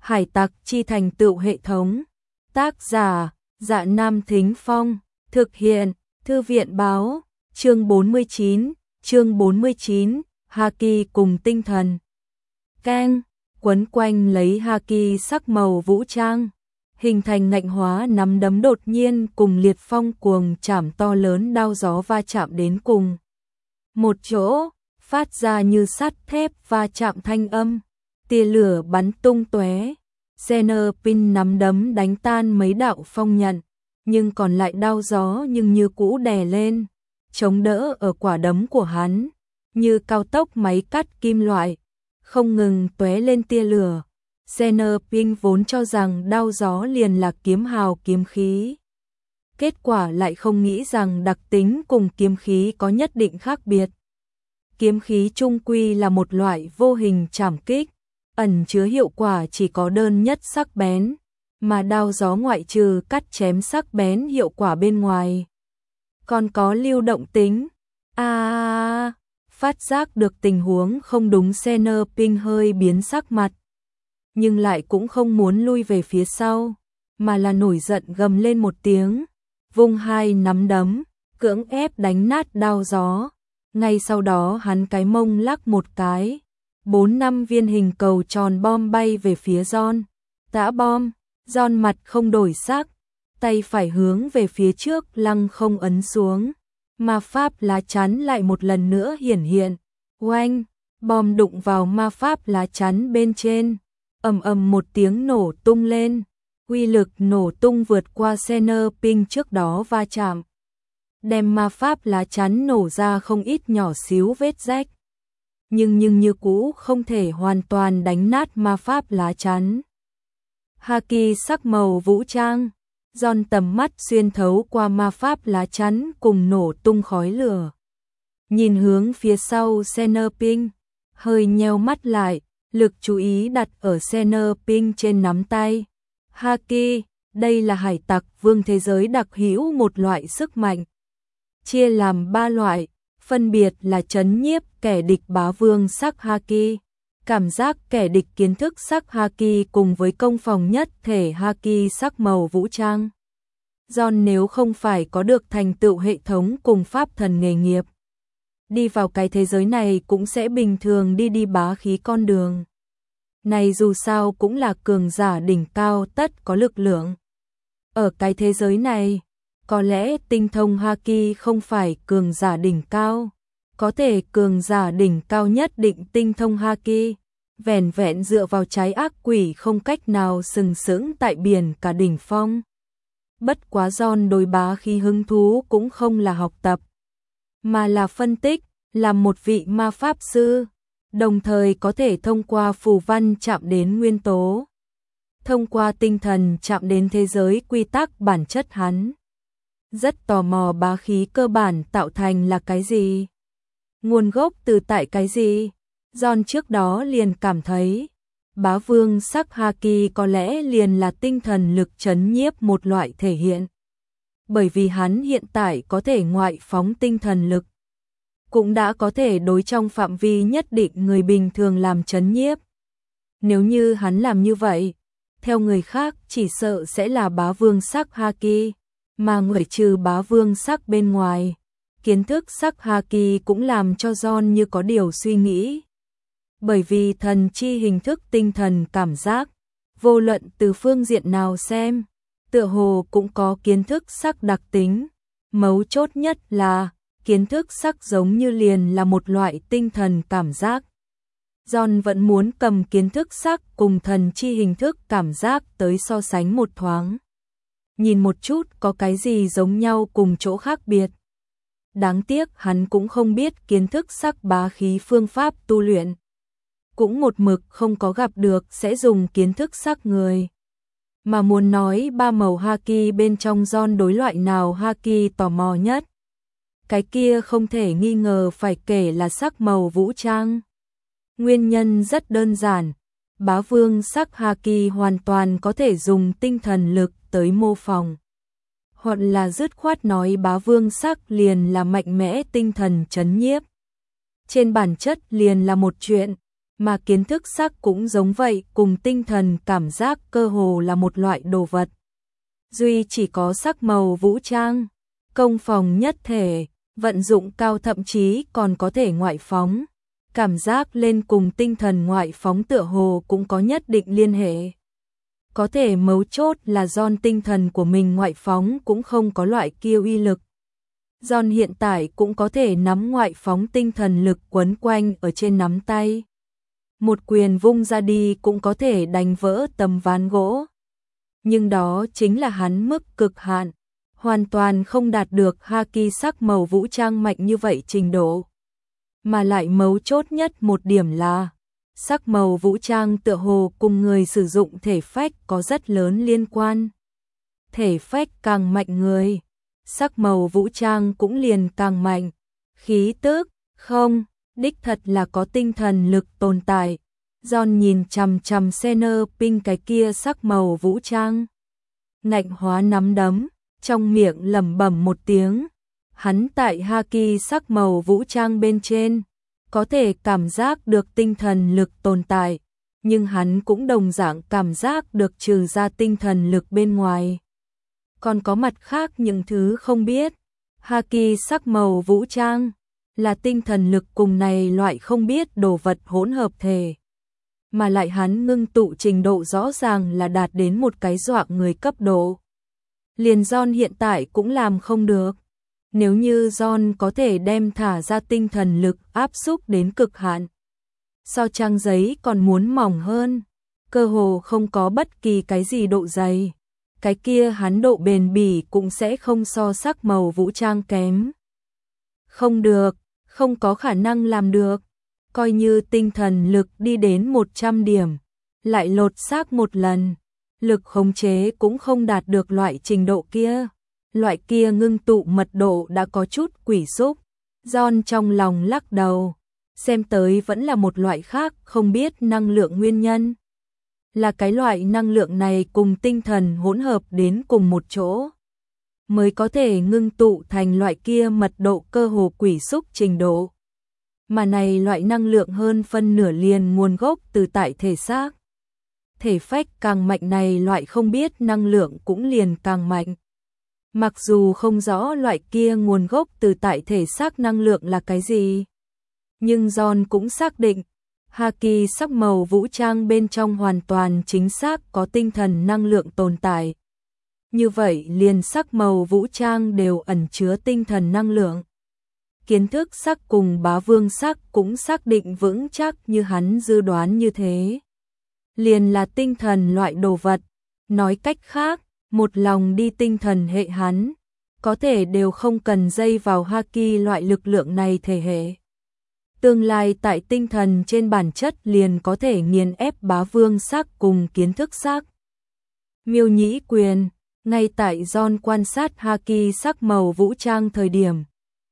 Hải tặc chi thành tựu hệ thống. Tác giả, Dạ Nam Thính Phong. Thực hiện, Thư viện báo. Chương 49, Haki cùng tinh thần. Keng, quấn quanh lấy Haki sắc màu vũ trang, hình thành ngạnh hóa nắm đấm đột nhiên cùng liệt phong cuồng chảm to lớn đao gió va chạm đến cùng một chỗ, phát ra như sắt thép va chạm thanh âm, tia lửa bắn tung tóe. Xenopin nắm đấm đánh tan mấy đạo phong nhận, nhưng còn lại đao gió nhưng như cũ đè lên, chống đỡ ở quả đấm của hắn, như cao tốc máy cắt kim loại, không ngừng tóe lên tia lửa. Xenopin vốn cho rằng đao gió liền là kiếm hào kiếm khí. Kết quả lại không nghĩ rằng đặc tính cùng kiếm khí có nhất định khác biệt. Kiếm khí chung quy là một loại vô hình trảm kích, ẩn chứa hiệu quả chỉ có đơn nhất sắc bén, mà đao gió ngoại trừ cắt chém sắc bén hiệu quả bên ngoài, còn có lưu động tính. Phát giác được tình huống không đúng, Xenopin hơi biến sắc mặt, nhưng lại cũng không muốn lui về phía sau, mà là nổi giận gầm lên một tiếng, vung hai nắm đấm, cưỡng ép đánh nát đao gió. Ngay sau đó hắn cái mông lắc một cái, 4-5 viên hình cầu tròn bom bay về phía John. Tã bom, John mặt không đổi sắc, tay phải hướng về phía trước lăng không ấn xuống, ma pháp lá chắn lại một lần nữa hiển hiện. Oanh, bom đụng vào ma pháp lá chắn bên trên, ầm ầm một tiếng nổ tung lên, uy lực nổ tung vượt qua Xenopin trước đó va chạm, đem ma pháp lá chắn nổ ra không ít nhỏ xíu vết rách. Nhưng như cũ không thể hoàn toàn đánh nát ma pháp lá chắn. Haki sắc màu vũ trang, John tầm mắt xuyên thấu qua ma pháp lá chắn cùng nổ tung khói lửa. Nhìn hướng phía sau Xenopin, hơi nheo mắt lại, lực chú ý đặt ở Xenopin trên nắm tay. Haki, đây là hải tặc vương thế giới đặc hữu một loại sức mạnh, chia làm 3 loại, phân biệt là trấn nhiếp kẻ địch bá vương sắc Haki, cảm giác kẻ địch kiến thức sắc Haki cùng với công phòng nhất thể Haki sắc màu vũ trang. John nếu không phải có được thành tựu hệ thống cùng pháp thần nghề nghiệp, đi vào cái thế giới này cũng sẽ bình thường đi bá khí con đường. Này dù sao cũng là cường giả đỉnh cao tất có lực lượng. Ở cái thế giới này, có lẽ tinh thông Haki không phải cường giả đỉnh cao, có thể cường giả đỉnh cao nhất định tinh thông Haki, vẻn vẹn dựa vào trái ác quỷ không cách nào sừng sững tại biển cả đỉnh phong. Bất quá John đối bá khí hứng thú cũng không là học tập, mà là phân tích, làm một vị ma pháp sư, đồng thời có thể thông qua phù văn chạm đến nguyên tố, thông qua tinh thần chạm đến thế giới quy tắc bản chất hắn. Rất tò mò bá khí cơ bản tạo thành là cái gì? Nguồn gốc từ tại cái gì? John trước đó liền cảm thấy, bá vương sắc Haki có lẽ liền là tinh thần lực trấn nhiếp một loại thể hiện. Bởi vì hắn hiện tại có thể ngoại phóng tinh thần lực, cũng đã có thể đối trong phạm vi nhất định người bình thường làm trấn nhiếp. Nếu như hắn làm như vậy, theo người khác chỉ sợ sẽ là bá vương sắc Haki, mà ngoại trừ bá vương sắc bên ngoài, kiến thức sắc Haki cũng làm cho John như có điều suy nghĩ. Bởi vì thần chi hình thức tinh thần cảm giác, vô luận từ phương diện nào xem, tựa hồ cũng có kiến thức sắc đặc tính. Mấu chốt nhất là, kiến thức sắc giống như liền là một loại tinh thần cảm giác. John vẫn muốn cầm kiến thức sắc cùng thần chi hình thức cảm giác tới so sánh một thoáng, nhìn một chút có cái gì giống nhau cùng chỗ khác biệt. Đáng tiếc hắn cũng không biết kiến thức sắc bá khí phương pháp tu luyện, cũng một mực không có gặp được sẽ dùng kiến thức sắc người. Mà muốn nói 3 màu Haki bên trong John đối loại nào Haki tò mò nhất, cái kia không thể nghi ngờ phải kể là sắc màu vũ trang. Nguyên nhân rất đơn giản, bá vương sắc Haki hoàn toàn có thể dùng tinh thần lực tới mô phỏng, hoặc là dứt khoát nói bá vương sắc liền là mạnh mẽ tinh thần trấn nhiếp. Trên bản chất liền là một chuyện, Mà kiến thức sắc cũng giống vậy, cùng tinh thần cảm giác cơ hồ là một loại đồ vật. Duy chỉ có sắc màu vũ trang, công phòng nhất thể, vận dụng cao thậm chí còn có thể ngoại phóng. Cảm giác lên cùng tinh thần ngoại phóng tựa hồ cũng có nhất định liên hệ. Có thể mấu chốt là John tinh thần của mình ngoại phóng cũng không có loại kia uy lực. John hiện tại cũng có thể nắm ngoại phóng tinh thần lực quấn quanh ở trên nắm tay. Một quyền vung ra đi cũng có thể đánh vỡ tấm ván gỗ. Nhưng đó chính là hắn mức cực hạn, hoàn toàn không đạt được haki sắc màu vũ trang mạnh như vậy trình độ. Mà lại mấu chốt nhất một điểm là, sắc màu vũ trang tựa hồ cùng người sử dụng thể phách có rất lớn liên quan. Thể phách càng mạnh người, sắc màu vũ trang cũng liền càng mạnh. Khí tức, không, đích thật là có tinh thần lực tồn tại. John nhìn chằm chằm Xener Ping cái kia sắc màu vũ trang. Ngạnh hóa nắm đấm, trong miệng lẩm bẩm một tiếng. Hắn tại haki sắc màu vũ trang bên trên, có thể cảm giác được tinh thần lực tồn tại, nhưng hắn cũng đồng dạng cảm giác được trừ ra tinh thần lực bên ngoài. Còn có mặt khác những thứ không biết. Haki sắc màu vũ trang là tinh thần lực cùng này loại không biết đồ vật hỗn hợp thể. Mà lại hắn ngưng tụ trình độ rõ ràng là đạt đến một cái dọa người cấp độ. Liền John hiện tại cũng làm không được. Nếu như John có thể đem thả ra tinh thần lực áp xúc đến cực hạn, so trang giấy còn muốn mỏng hơn, cơ hồ không có bất kỳ cái gì độ dày. Cái kia hắn độ bền bỉ cũng sẽ không so sắc màu vũ trang kém. Không được, không có khả năng làm được. Coi như tinh thần lực đi đến 100 điểm, lại lột xác một lần, lực khống chế cũng không đạt được loại trình độ kia. Loại kia ngưng tụ mật độ đã có chút quỷ xúc. John trong lòng lắc đầu, xem tới vẫn là một loại khác không biết năng lượng nguyên nhân. Là cái loại năng lượng này cùng tinh thần hỗn hợp đến cùng một chỗ, mới có thể ngưng tụ thành loại kia mật độ cơ hồ quỷ xúc trình độ. Mà này loại năng lượng hơn phân nửa liền nguồn gốc từ tại thể xác. Thể phách càng mạnh này loại không biết năng lượng cũng liền càng mạnh. Mặc dù không rõ loại kia nguồn gốc từ tại thể xác năng lượng là cái gì, nhưng John cũng xác định, haki sắc màu vũ trang bên trong hoàn toàn chính xác có tinh thần năng lượng tồn tại. Như vậy liền sắc màu vũ trang đều ẩn chứa tinh thần năng lượng. Kiến thức sắc cùng bá vương sắc cũng xác định vững chắc như hắn dự đoán như thế. Liền là tinh thần loại đồ vật, nói cách khác, một lòng đi tinh thần hệ hắn, có thể đều không cần dây vào haki loại lực lượng này thể hệ. Tương lai tại tinh thần trên bản chất liền có thể nghiền ép bá vương sắc cùng kiến thức sắc. Miêu nhĩ quyền, ngay tại John quan sát haki sắc màu vũ trang thời điểm,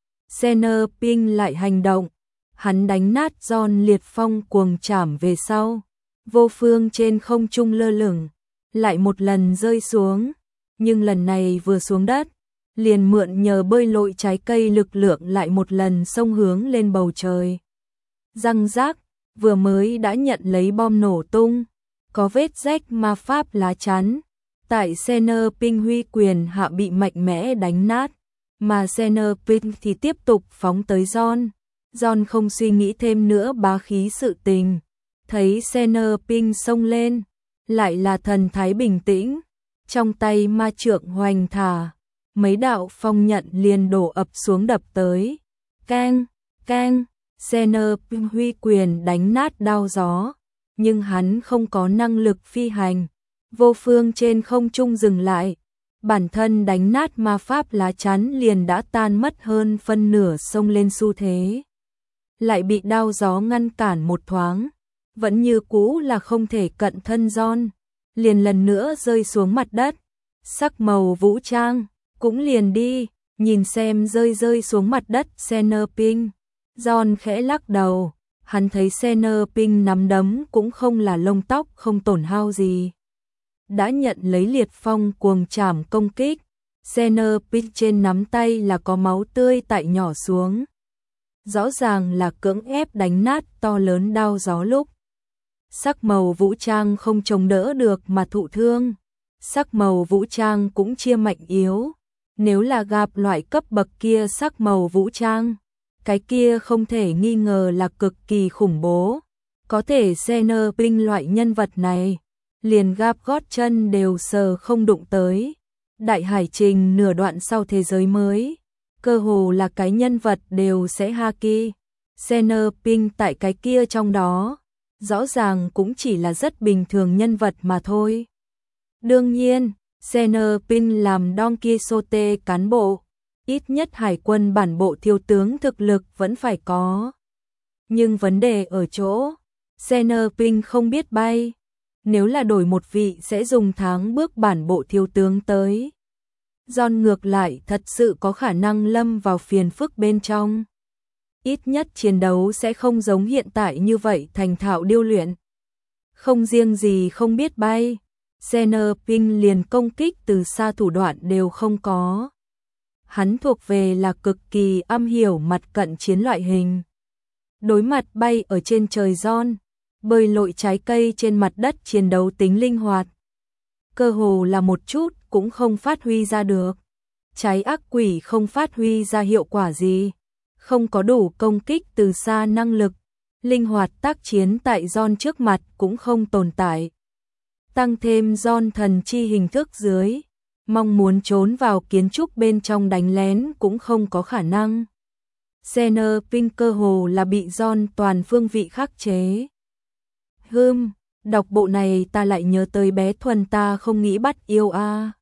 Xener Ping lại hành động, hắn đánh nát John liệt phong cuồng chảm về sau, vô phương trên không trung lơ lửng, lại một lần rơi xuống, nhưng lần này vừa xuống đất, liền mượn nhờ bơi lội trái cây lực lượng lại một lần xông hướng lên bầu trời. Răng rác, vừa mới đã nhận lấy bom nổ tung, có vết rách ma pháp lá chắn, tại Xener Ping huy quyền hạ bị mạnh mẽ đánh nát, mà Xener Ping thì tiếp tục phóng tới John. John không suy nghĩ thêm nữa bá khí sự tình, thấy Xener Ping xông lên, lại là thần thái bình tĩnh, trong tay ma trượng hoành thả, mấy đạo phong nhận liền đổ ập xuống đập tới. Keng, keng, Xener Ping huy quyền đánh nát đao gió, nhưng hắn không có năng lực phi hành, vô phương trên không trung dừng lại. Bản thân đánh nát ma pháp lá chắn liền đã tan mất hơn phân nửa xông lên xu thế. Lại bị đao gió ngăn cản một thoáng, vẫn như cũ là không thể cận thân John, liền lần nữa rơi xuống mặt đất. Sắc màu vũ trang, cũng liền đi, nhìn xem rơi xuống mặt đất Xener Ping. John khẽ lắc đầu, hắn thấy Xener Ping nắm đấm cũng không là lông tóc không tổn hao gì. Đã nhận lấy liệt phong cuồng chảm công kích, Xener Ping trên nắm tay là có máu tươi tại nhỏ xuống. Rõ ràng là cưỡng ép đánh nát to lớn đao gió lúc Sắc màu vũ trang không chống đỡ được mà thụ thương. Sắc màu vũ trang cũng chia mạnh yếu. Nếu là gặp loại cấp bậc kia sắc màu vũ trang, cái kia không thể nghi ngờ là cực kỳ khủng bố. Có thể Xener Ping loại nhân vật này, liền gáp gót chân đều sờ không đụng tới. Đại hải trình nửa đoạn sau thế giới mới, cơ hồ là cái nhân vật đều sẽ haki. Xener Ping tại cái kia trong đó, rõ ràng cũng chỉ là rất bình thường nhân vật mà thôi. Đương nhiên, Xener Ping làm Don Quixote cán bộ, ít nhất hải quân bản bộ thiếu tướng thực lực vẫn phải có. Nhưng vấn đề ở chỗ, Xener Ping không biết bay. Nếu là đổi một vị sẽ dùng tháng bước bản bộ thiếu tướng tới. John ngược lại thật sự có khả năng lâm vào phiền phức bên trong. Ít nhất chiến đấu sẽ không giống hiện tại như vậy thành thạo điêu luyện. Không riêng gì không biết bay, Xener Ping liền công kích từ xa thủ đoạn đều không có. Hắn thuộc về là cực kỳ am hiểu mặt cận chiến loại hình. Đối mặt bay ở trên trời John, bơi lội trái cây trên mặt đất chiến đấu tính linh hoạt. Cơ hồ là một chút cũng không phát huy ra được. Trái ác quỷ không phát huy ra hiệu quả gì. Không có đủ công kích từ xa năng lực. Linh hoạt tác chiến tại John trước mặt cũng không tồn tại. Tăng thêm John thần chi hình thức dưới. Mong muốn trốn vào kiến trúc bên trong đánh lén cũng không có khả năng. Xener Ping cơ hồ là bị John toàn phương vị khắc chế. Đọc bộ này ta lại nhớ tới bé Thuần ta không nghĩ bắt yêu a.